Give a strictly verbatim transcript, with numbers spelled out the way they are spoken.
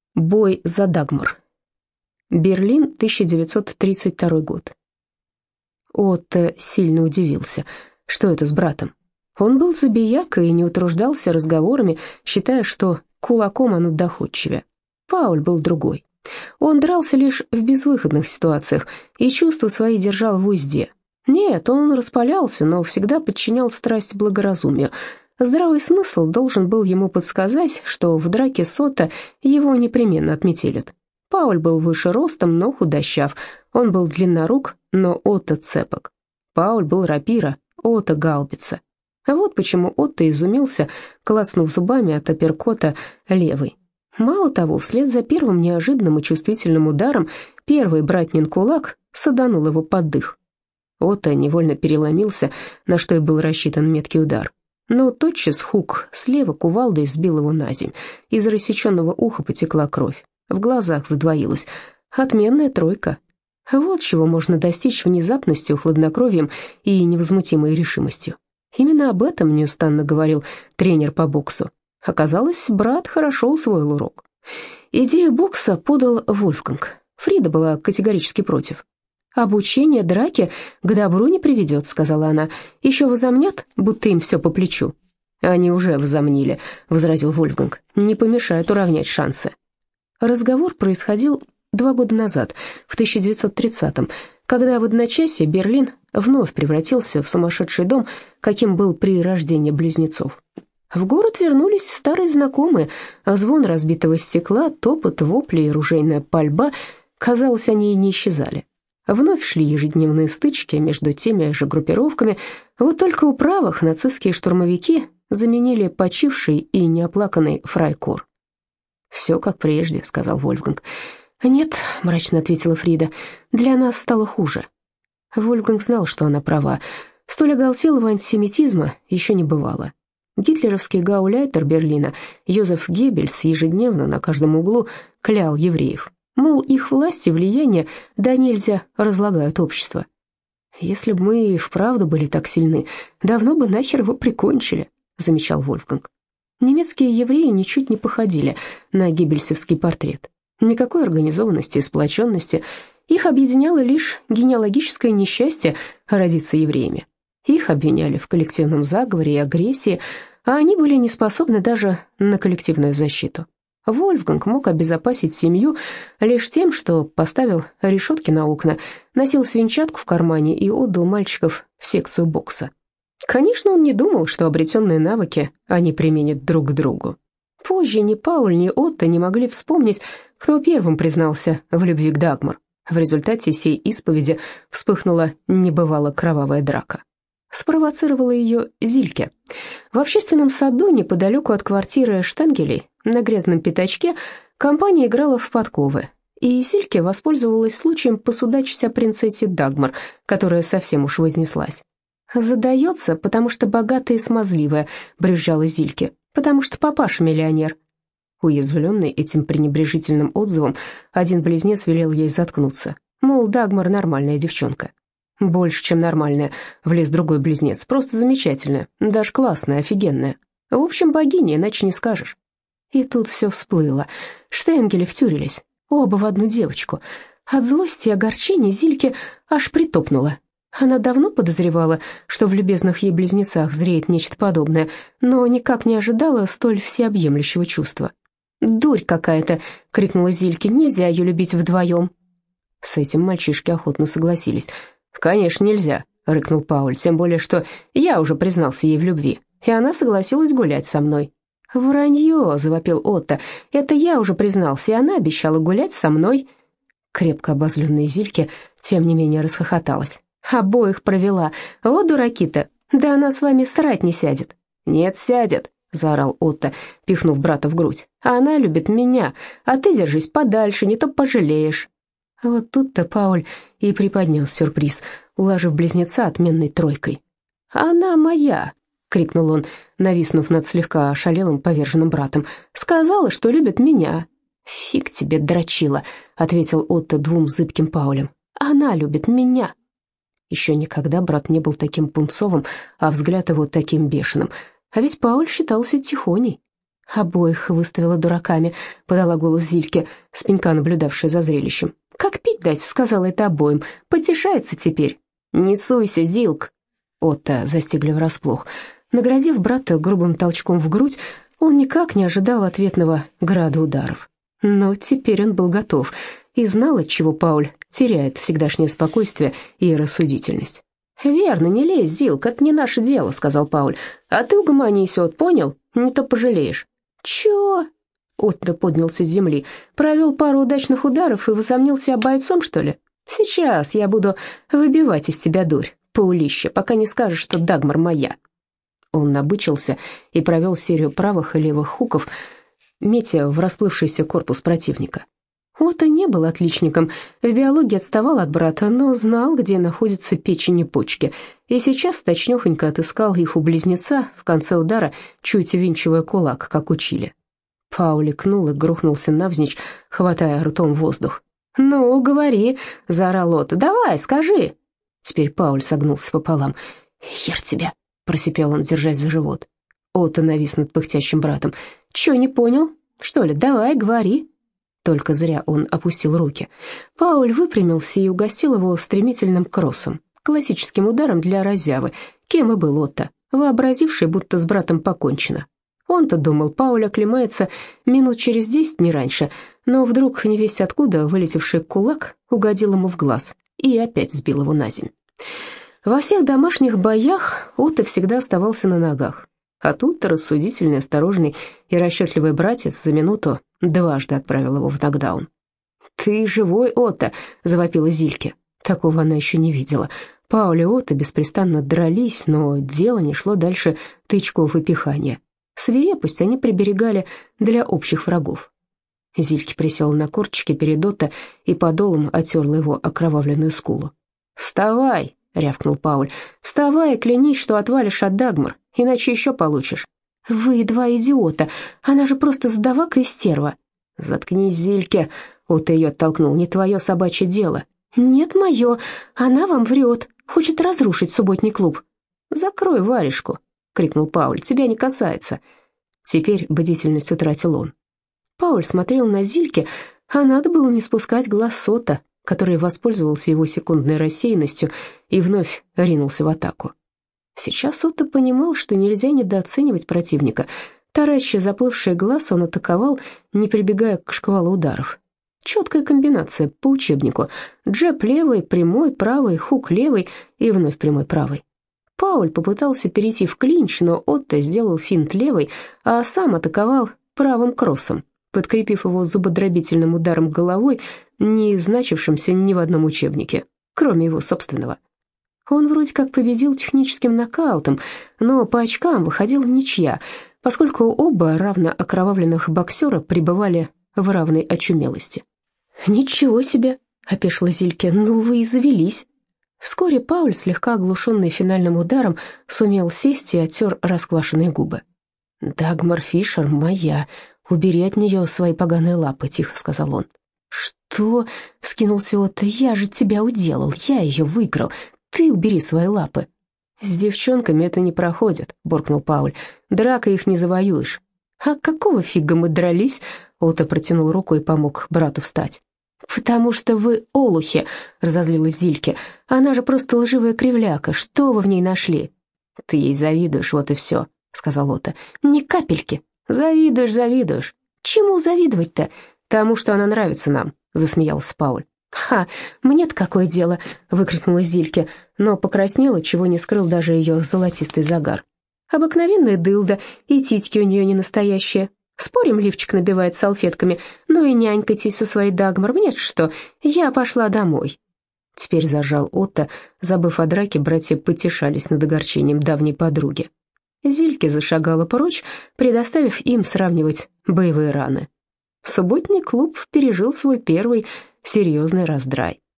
Бой за Дагмар. Берлин, тысяча девятьсот тридцать второй год. Отто сильно удивился. Что это с братом? Он был забияка и не утруждался разговорами, считая, что кулаком он доходчивее. Пауль был другой. Он дрался лишь в безвыходных ситуациях и чувства свои держал в узде. Нет, он распалялся, но всегда подчинял страсть благоразумию. Здравый смысл должен был ему подсказать, что в драке с Отто его непременно отметелят. Пауль был выше ростом, но худощав. Он был длиннорук, но Отто цепок. Пауль был рапира, Отто гаубица. А вот почему Отто изумился, клацнув зубами от апперкота левой. Мало того, вслед за первым неожиданным и чувствительным ударом первый братнин кулак саданул его под дых. Отто невольно переломился, на что и был рассчитан меткий удар. Но тотчас хук слева кувалдой сбил его наземь. Из рассеченного уха потекла кровь. В глазах задвоилась. Отменная тройка. Вот чего можно достичь внезапностью, хладнокровием и невозмутимой решимостью. Именно об этом неустанно говорил тренер по боксу. Оказалось, брат хорошо усвоил урок. Идею бокса подал Вольфганг. Фрида была категорически против. «Обучение драке к добру не приведет», — сказала она. «Еще возомнят, будто им все по плечу». «Они уже возомнили», — возразил Вольфганг. «Не помешает уравнять шансы». Разговор происходил два года назад, в тысяча девятьсот тридцатом, когда в одночасье Берлин вновь превратился в сумасшедший дом, каким был при рождении близнецов. В город вернулись старые знакомые, звон разбитого стекла, топот, вопли и ружейная пальба. Казалось, они и не исчезали. Вновь шли ежедневные стычки между теми же группировками, вот только у правых нацистские штурмовики заменили почивший и неоплаканный фрайкор. «Все как прежде», — сказал Вольфганг. «Нет», — мрачно ответила Фрида, — «для нас стало хуже». Вольфганг знал, что она права. Столь оголтелого антисемитизма еще не бывало. Гитлеровский гауляйтер Берлина Йозеф Геббельс ежедневно на каждом углу клял евреев. Мол, их власть и влияние да нельзя разлагают общество. «Если бы мы и вправду были так сильны, давно бы нахер его прикончили», — замечал Вольфганг. Немецкие евреи ничуть не походили на геббельсовский портрет. Никакой организованности и сплоченности. Их объединяло лишь генеалогическое несчастье родиться евреями. Их обвиняли в коллективном заговоре и агрессии, а они были не способны даже на коллективную защиту. Вольфганг мог обезопасить семью лишь тем, что поставил решетки на окна, носил свинчатку в кармане и отдал мальчиков в секцию бокса. Конечно, он не думал, что обретенные навыки они применят друг к другу. Позже ни Пауль, ни Отто не могли вспомнить, кто первым признался в любви к Дагмар. В результате сей исповеди вспыхнула небывало кровавая драка. Спровоцировала ее Зильке. В общественном саду неподалеку от квартиры Штенгелей на грязном пятачке компания играла в подковы, и Зильке воспользовалась случаем посудачить о принцессе Дагмар, которая совсем уж вознеслась. «Задается, потому что богатая и смазливая», — брюзжала Зильке, «потому что папаша миллионер». Уязвленный этим пренебрежительным отзывом, один близнец велел ей заткнуться. Мол, Дагмар нормальная девчонка. «Больше, чем нормальная», — влез другой близнец, «просто замечательная, даже классная, офигенная. В общем, богиня, иначе не скажешь». И тут все всплыло. Штенгели втюрились, оба в одну девочку. От злости и огорчения Зильке аж притопнула. Она давно подозревала, что в любезных ей близнецах зреет нечто подобное, но никак не ожидала столь всеобъемлющего чувства. «Дурь какая-то!» — крикнула Зильке, «нельзя ее любить вдвоем». С этим мальчишки охотно согласились. «Конечно, нельзя», — рыкнул Пауль, «тем более, что я уже признался ей в любви, и она согласилась гулять со мной». «Вранье», — завопил Отто, «это я уже признался, и она обещала гулять со мной». Крепко обозленная Зильке, тем не менее, расхохоталась. «Обоих провела, вот дураки-то, да она с вами срать не сядет». «Нет, сядет», — заорал Отто, пихнув брата в грудь. «Она любит меня, а ты держись подальше, не то пожалеешь». Вот тут-то Пауль и преподнес сюрприз, уложив близнеца отменной тройкой. «Она моя!» — крикнул он, нависнув над слегка ошалелым поверженным братом. «Сказала, что любит меня». «Фиг тебе, дрочила!» — ответил Отто двум зыбким Паулем. «Она любит меня!» Еще никогда брат не был таким пунцовым, а взгляд его таким бешеным. А ведь Пауль считался тихоней. «Обоих выставила дураками», — подала голос Зильке, с пенька наблюдавшая за зрелищем. «Как пить дать?» — сказала это обоим. «Потешается теперь». «Не суйся, Зилк!» Отто застигли врасплох. Наградив брата грубым толчком в грудь, он никак не ожидал ответного града ударов. Но теперь он был готов и знал, отчего Пауль теряет всегдашнее спокойствие и рассудительность. «Верно, не лезь, Зилк, это не наше дело», — сказал Пауль. «А ты угомонись, вот, понял? Не то пожалеешь». «Чё?» Отто поднялся с земли, провел пару удачных ударов и возомнил себя бойцом, что ли? «Сейчас я буду выбивать из тебя дурь, Паулище, пока не скажешь, что Дагмар моя». Он набычился и провел серию правых и левых хуков, метя в расплывшийся корпус противника. Отто не был отличником, в биологии отставал от брата, но знал, где находятся печень и почки, и сейчас точнёхонько отыскал их у близнеца в конце удара, чуть винчивая кулак, как учили. Пауль икнул и грохнулся навзничь, хватая ртом воздух. «Ну, говори», — заорал Отто, — «давай, скажи». Теперь Пауль согнулся пополам. «Ешь тебя», — просипел он, держась за живот. Отто навис над пыхтящим братом. «Чё, не понял? Что ли, давай, говори». Только зря он опустил руки. Пауль выпрямился и угостил его стремительным кроссом, классическим ударом для разявы, кем и был Отто, вообразивший, будто с братом покончено. Он-то думал, Пауль оклемается минут через десять, не раньше, но вдруг, невесть откуда, вылетевший кулак угодил ему в глаз и опять сбил его на землю. Во всех домашних боях Отто всегда оставался на ногах, а тут рассудительный, осторожный и расчетливый братец за минуту дважды отправил его в нокдаун. «Ты живой, Отто!» — завопила Зильке. Такого она еще не видела. Пауль и Отто беспрестанно дрались, но дело не шло дальше тычков и пихания. Свирепость они приберегали для общих врагов. Зильке присела на корточки перед Отто и подолом отерла его окровавленную скулу. «Вставай!» — рявкнул Пауль. «Вставай и клянись, что отвалишь от Дагмар, иначе еще получишь». «Вы два идиота, она же просто задавака и стерва». «Заткнись, Зильке!» — Отто ее оттолкнул. «Не твое собачье дело». «Нет, мое, она вам врет, хочет разрушить субботний клуб». «Закрой варежку!» — крикнул Пауль. «Тебя не касается». Теперь бдительность утратил он. Пауль смотрел на Зильке, а надо было не спускать глаз с Отто, который воспользовался его секундной рассеянностью и вновь ринулся в атаку. Сейчас Отто понимал, что нельзя недооценивать противника. Тараща заплывший глаз, он атаковал, не прибегая к шквалу ударов. Четкая комбинация по учебнику. Джеб левый, прямой, правый, хук левый и вновь прямой правый. Пауль попытался перейти в клинч, но Отто сделал финт левой, а сам атаковал правым кроссом, подкрепив его зубодробительным ударом головой, не значившимся ни в одном учебнике, кроме его собственного. Он вроде как победил техническим нокаутом, но по очкам выходила ничья, поскольку оба равно окровавленных боксера пребывали в равной очумелости. «Ничего себе!» — опешила Зильке. «Ну вы и завелись!» Вскоре Пауль, слегка оглушенный финальным ударом, сумел сесть и оттер расквашенные губы. «Дагмар Фишер моя, убери от нее свои поганые лапы», — тихо сказал он. «Что?» — вскинулся Отто. «Я же тебя уделал, я ее выиграл, ты убери свои лапы». «С девчонками это не проходит», — буркнул Пауль. «Дракой их не завоюешь». «А какого фига мы дрались?» — Отто протянул руку и помог брату встать. «Потому что вы олухи», — разозлилась Зильке. «Она же просто лживая кривляка, что вы в ней нашли?» «Ты ей завидуешь, вот и все», — сказал Отто. «Ни капельки». «Завидуешь, завидуешь». «Чему завидовать-то?» «Тому, что она нравится нам», — засмеялся Пауль. «Ха, мне-то какое дело!» — выкрикнула Зильке, но покраснела, чего не скрыл даже ее золотистый загар. «Обыкновенная дылда, и титьки у нее не настоящие. Спорим, лифчик набивает салфетками, ну и нянькайтесь со своей Дагмар, мне что, я пошла домой». Теперь зажал Отто, забыв о драке, братья потешались над огорчением давней подруги. Зильке зашагала прочь, предоставив им сравнивать боевые раны. Субботний клуб пережил свой первый серьезный раздрай.